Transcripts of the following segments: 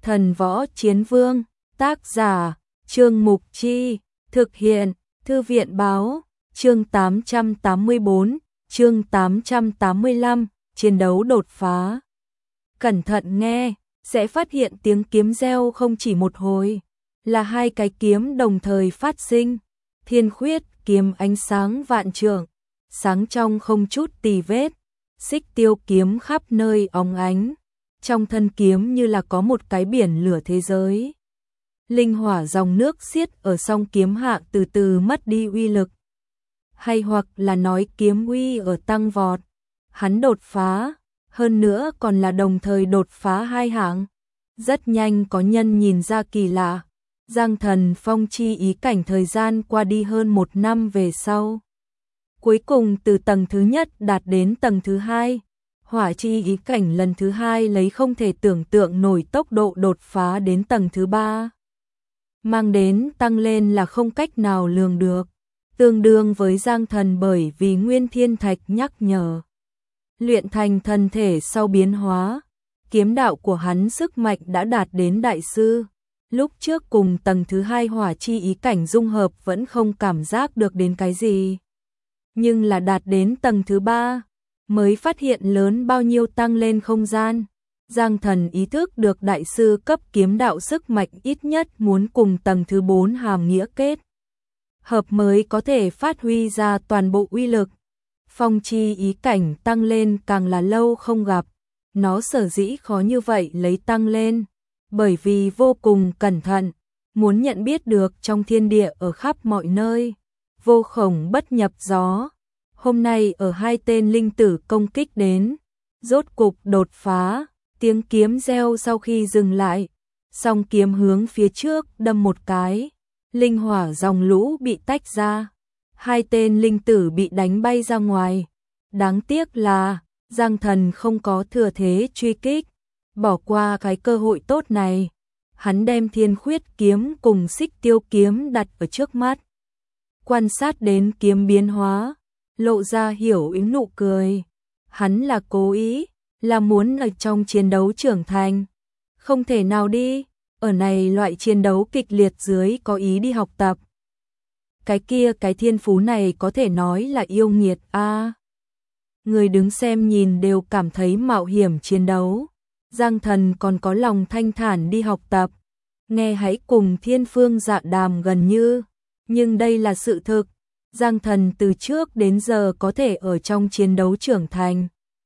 Thần Võ Chiến Vương, tác giả, Trương Mục Chi, thực hiện, Thư viện Báo, chương 884, chương 885, chiến đấu đột phá. Cẩn thận nghe, sẽ phát hiện tiếng kiếm reo không chỉ một hồi, là hai cái kiếm đồng thời phát sinh. Thiên Khuyết kiếm ánh sáng vạn trượng, sáng trong không chút tì vết, Xích Tiêu kiếm khắp nơi óng ánh, trong thân kiếm như là có một cái biển lửa thế giới. Linh hỏa dòng nước xiết ở song kiếm hạ từ từ mất đi uy lực, hay hoặc là nói kiếm uy ở tăng vọt. Hắn đột phá, hơn nữa còn là đồng thời đột phá hai hạng. Rất nhanh có nhân nhìn ra kỳ lạ. Giang Thần Phong chi ý cảnh thời gian qua đi hơn 1 năm về sau, cuối cùng từ tầng thứ nhất đạt đến tầng thứ hai. Hỏa chi ý cảnh lần thứ hai lấy không thể tưởng tượng nổi tốc độ đột phá đến tầng thứ ba, mang đến tăng lên là không cách nào lường được, tương đương với Giang Thần bởi vì Nguyên Thiên Thạch nhắc nhở, luyện thành thân thể sau biến hóa, kiếm đạo của hắn sức mạnh đã đạt đến đại sư. Lúc trước cùng tầng thứ hai hỏa chi ý cảnh dung hợp vẫn không cảm giác được đến cái gì, nhưng là đạt đến tầng thứ ba mới phát hiện lớn bao nhiêu tăng lên không gian. Giang Thần ý thức được đại sư cấp kiếm đạo sức mạnh ít nhất muốn cùng tầng thứ 4 hàm nghĩa kết hợp mới có thể phát huy ra toàn bộ uy lực. Phong chi ý cảnh tăng lên càng là lâu không gặp, nó sở dĩ khó như vậy lấy tăng lên, bởi vì vô cùng cẩn thận, muốn nhận biết được trong thiên địa ở khắp mọi nơi, vô khổng bất nhập gió. Hôm nay ở hai tên linh tử công kích đến, rốt cục đột phá, tiếng kiếm reo sau khi dừng lại, song kiếm hướng phía trước đâm một cái, linh hỏa dòng lũ bị tách ra, hai tên linh tử bị đánh bay ra ngoài. Đáng tiếc là Giang Thần không có thừa thế truy kích, bỏ qua cái cơ hội tốt này. Hắn đem Thiên Khuyết kiếm cùng Xích Tiêu kiếm đặt ở trước mắt, quan sát đến kiếm biến hóa, lộ ra hiểu ý nụ cười. Hắn là cố ý, là muốn ở trong chiến đấu trưởng thành, không thể nào đi, ở này loại chiến đấu kịch liệt dưới có ý đi học tập. Cái kia cái thiên phú này có thể nói là yêu nghiệt a. Người đứng xem nhìn đều cảm thấy mạo hiểm chiến đấu. Giang Thần còn có lòng thanh thản đi học tập, nghe hãy cùng Thiên Phương Dạ Đàm gần như, nhưng đây là sự thực. Giang Thần từ trước đến giờ có thể ở trong chiến đấu trưởng thành.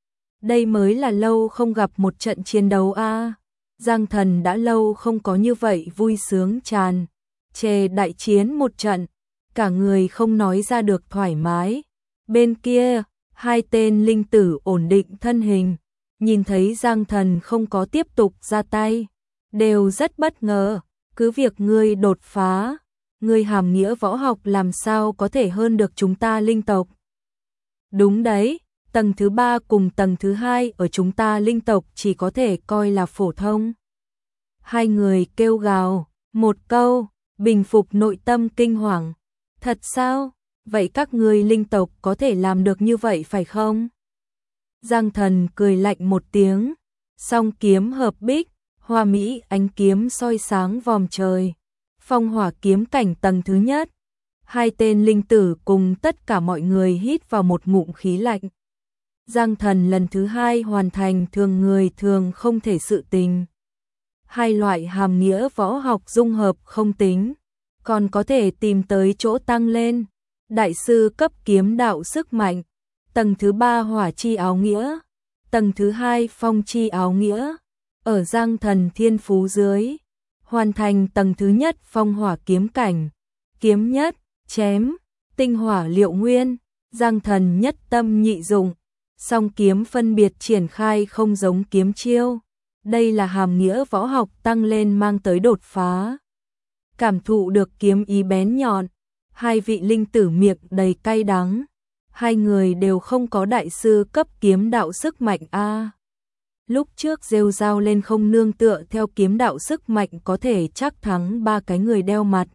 Đây mới là lâu không gặp một trận chiến đấu a. Giang Thần đã lâu không có như vậy vui sướng tràn trề đại chiến một trận, cả người không nói ra được thoải mái. Bên kia, hai tên linh tử ổn định thân hình, nhìn thấy Giang Thần không có tiếp tục ra tay, đều rất bất ngờ. Cứ việc ngươi đột phá, ngươi hàm nghĩa võ học làm sao có thể hơn được chúng ta linh tộc. Đúng đấy, tầng thứ 3 cùng tầng thứ 2 ở chúng ta linh tộc chỉ có thể coi là phổ thông. Hai người kêu gào một câu, bình phục nội tâm kinh hoàng. Thật sao? Vậy các ngươi linh tộc có thể làm được như vậy phải không? Giang Thần cười lạnh một tiếng, song kiếm hợp bích, hoa mỹ ánh kiếm soi sáng vòm trời. Phong hỏa kiếm cảnh tầng thứ nhất, hai tên linh tử cùng tất cả mọi người hít vào một ngụm khí lạnh. Giang Thần lần thứ hai hoàn thành thường người thường không thể sự tình. Hai loại hàm nghĩa võ học dung hợp không tính, còn có thể tìm tới chỗ tăng lên. Đại sư cấp kiếm đạo sức mạnh, tầng thứ 3 hỏa chi áo nghĩa, tầng thứ 2 phong chi áo nghĩa. Ở Giang Thần thiên phú dưới, hoàn thành tầng thứ nhất phong hỏa kiếm cảnh, kiếm nhất, chém, tinh hỏa liệu nguyên. Giang Thần nhất tâm nhị dụng, song kiếm phân biệt triển khai không giống kiếm chiêu. Đây là hàm nghĩa võ học tăng lên mang tới đột phá. Cảm thụ được kiếm ý bén nhọn, hai vị linh tử miệng đầy cay đắng. Hai người đều không có đại sư cấp kiếm đạo sức mạnh a. Lúc trước rêu rao lên không nương tựa theo kiếm đạo sức mạnh có thể chắc thắng 3 cái người đeo mặt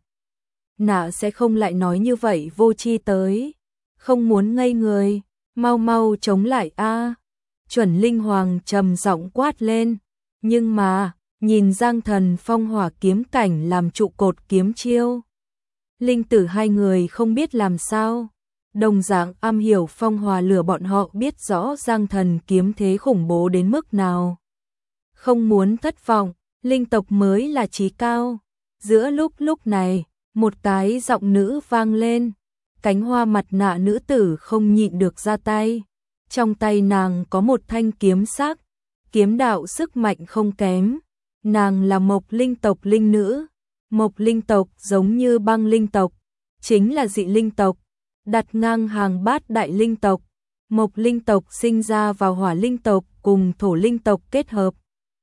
nạ sẽ không lại nói như vậy vô tri tới. Không muốn ngây người, mau mau chống lại a. Chuẩn Linh Hoàng trầm giọng quát lên, nhưng mà nhìn Giang Thần phong hỏa kiếm cảnh làm trụ cột kiếm chiêu. Linh Tử hai người không biết làm sao. Đồng dạng am hiểu phong hỏa lửa, bọn họ biết rõ Giang Thần kiếm thế khủng bố đến mức nào. Không muốn thất vọng, linh tộc mới là chí cao. Giữa lúc này, một cái giọng nữ vang lên. Cánh hoa mặt nạ nữ tử không nhịn được ra tay. Trong tay nàng có một thanh kiếm sắc, kiếm đạo sức mạnh không kém. Nàng là Mộc linh tộc linh nữ. Mộc linh tộc giống như Băng linh tộc, chính là dị linh tộc, đặt ngang hàng bát đại linh tộc. Mộc linh tộc sinh ra vào hỏa linh tộc cùng thổ linh tộc kết hợp.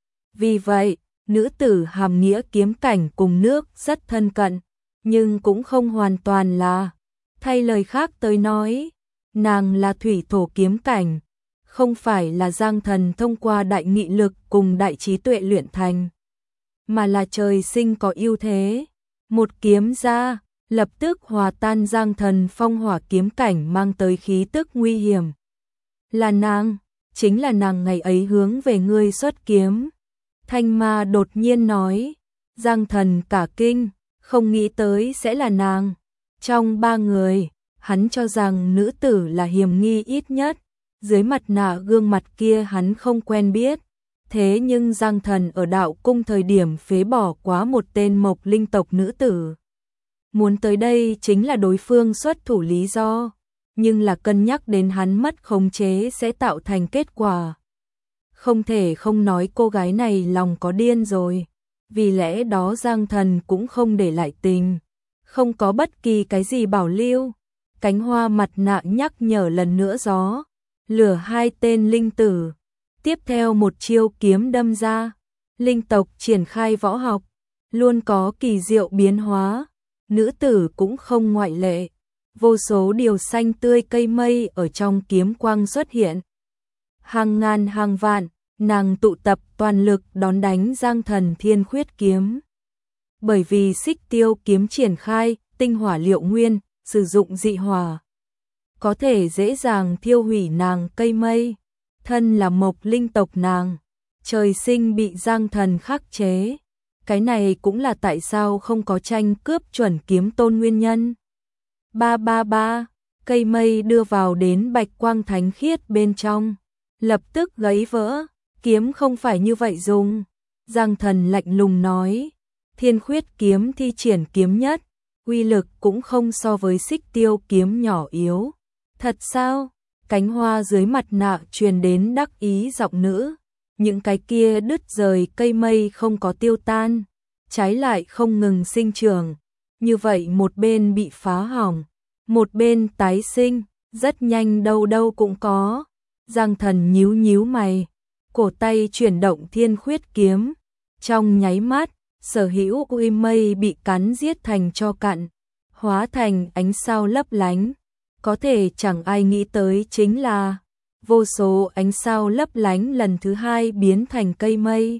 Vì vậy, nữ tử hàm nghĩa kiếm cảnh cùng nước rất thân cận, nhưng cũng không hoàn toàn là. Thay lời khác tới nói, nàng là thủy thổ kiếm cảnh, không phải là Giang Thần thông qua đại nghị lực cùng đại trí tuệ luyện thành, mà là trời sinh có ưu thế. Một kiếm ra, lập tức hòa tan Giang Thần phong hỏa kiếm cảnh mang tới khí tức nguy hiểm. Là nàng, chính là nàng ngày ấy hướng về ngươi xuất kiếm. Thanh Ma đột nhiên nói. Giang Thần cả kinh, không nghĩ tới sẽ là nàng. Trong ba người, hắn cho rằng nữ tử là hiểm nghi ít nhất. Dưới mặt nạ gương mặt kia hắn không quen biết. Thế nhưng Giang Thần ở đạo cung thời điểm phế bỏ quá một tên Mộc linh tộc nữ tử. Muốn tới đây chính là đối phương xuất thủ lý do, nhưng là cân nhắc đến hắn mất khống chế sẽ tạo thành kết quả. Không thể không nói cô gái này lòng có điên rồi, vì lẽ đó Giang Thần cũng không để lại tình, không có bất kỳ cái gì bảo lưu. Cánh hoa mặt nạ nhắc nhở lần nữa gió, lửa hai tên linh tử. Tiếp theo một chiêu kiếm đâm ra, linh tộc triển khai võ học, luôn có kỳ diệu biến hóa, nữ tử cũng không ngoại lệ. Vô số điều xanh tươi cây mây ở trong kiếm quang xuất hiện. Hàng ngàn hàng vạn, nàng tụ tập toàn lực đón đánh Giang Thần thiên khuyết kiếm. Bởi vì xích tiêu kiếm triển khai, tinh hỏa liệu nguyên, sử dụng dị hỏa, có thể dễ dàng thiêu hủy nàng cây mây. Thân là Mộc linh tộc nàng, trời sinh bị Giang Thần khắc chế. Cái này cũng là tại sao không có tranh cướp chuẩn kiếm tôn nguyên nhân. Ba, cây mây đưa vào đến bạch quang thánh khiết bên trong, lập tức gãy vỡ. Kiếm không phải như vậy dùng. Giang Thần lạnh lùng nói, thiên khuyết kiếm thi triển kiếm nhất, uy lực cũng không so với xích tiêu kiếm nhỏ yếu. Thật sao? Cánh hoa dưới mặt nạ truyền đến đắc ý giọng nữ. Những cái kia đứt rời cây mây không có tiêu tan, trái lại không ngừng sinh trưởng. Như vậy một bên bị phá hỏng, một bên tái sinh, rất nhanh đâu đâu cũng có. Giang Thần nhíu nhíu mày, cổ tay chuyển động thiên khuyết kiếm. Trong nháy mắt, sở hữu uy mây bị cắn giết thành tro cặn, hóa thành ánh sao lấp lánh. Có thể chẳng ai nghĩ tới chính là vô số ánh sao lấp lánh lần thứ hai biến thành cây mây.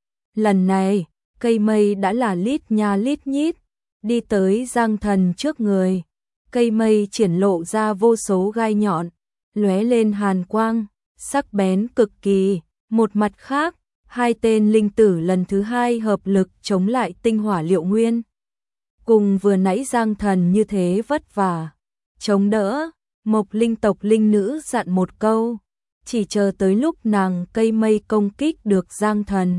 Lần này, cây mây đã là lít nha lít nhít, đi tới Giang Thần trước người. Cây mây triển lộ ra vô số gai nhọn, lóe lên hàn quang, sắc bén cực kỳ. Một mặt khác, hai tên linh tử lần thứ hai hợp lực chống lại tinh hỏa liệu nguyên. Cùng vừa nãy Giang Thần như thế vất vả chống đỡ, Mộc linh tộc linh nữ dặn một câu, chỉ chờ tới lúc nàng cây mây công kích được Giang Thần,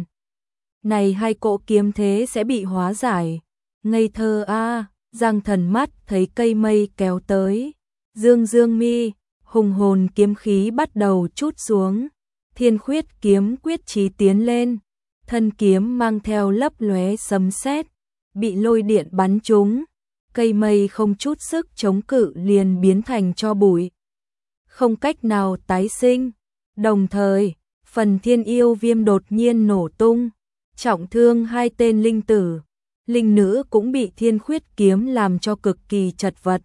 này hai cỗ kiếm thế sẽ bị hóa giải. Ngây thơ a. Giang Thần mắt thấy cây mây kéo tới, dương mi, hùng hồn kiếm khí bắt đầu trút xuống. Thiên khuyết kiếm quyết chí tiến lên, thân kiếm mang theo lấp lóe sấm sét, bị lôi điện bắn trúng. Cây mây không chút sức chống cự liền biến thành tro bụi, không cách nào tái sinh. Đồng thời, phần thiên yêu viêm đột nhiên nổ tung, trọng thương hai tên linh tử. Linh nữ cũng bị thiên khuyết kiếm làm cho cực kỳ chật vật.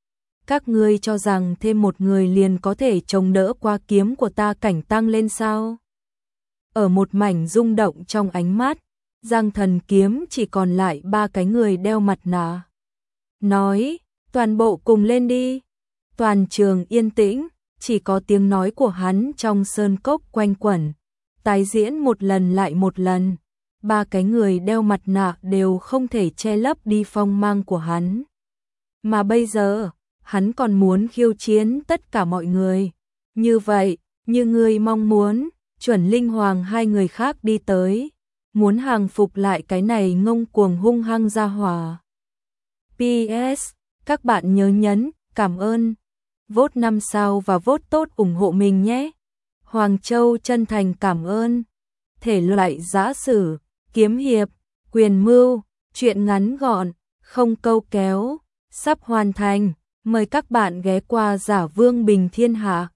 Các ngươi cho rằng thêm một người liền có thể chống đỡ qua kiếm của ta cảnh tăng lên sao? Ở một mảnh rung động trong ánh mắt, Giang Thần kiếm chỉ còn lại ba cái người đeo mặt nạ. Nói, toàn bộ cùng lên đi. Toàn trường yên tĩnh, chỉ có tiếng nói của hắn trong sơn cốc quanh quẩn, tái diễn một lần lại một lần. ba cái người đeo mặt nạ đều không thể che lấp đi phong mang của hắn. Mà bây giờ, hắn còn muốn khiêu chiến tất cả mọi người. Như vậy, như người mong muốn, Chuẩn Linh Hoàng hai người khác đi tới, muốn hàng phục lại cái này ngông cuồng hung hăng ra hỏa. PS, các bạn nhớ nhấn, cảm ơn, vote 5 sao và vote tốt ủng hộ mình nhé. Hoàng Châu chân thành cảm ơn. Thể loại giã sử, kiếm hiệp, quyền mưu, truyện ngắn gọn, không câu kéo, sắp hoàn thành. Mời các bạn ghé qua Giả Vương Bình Thiên Hạ.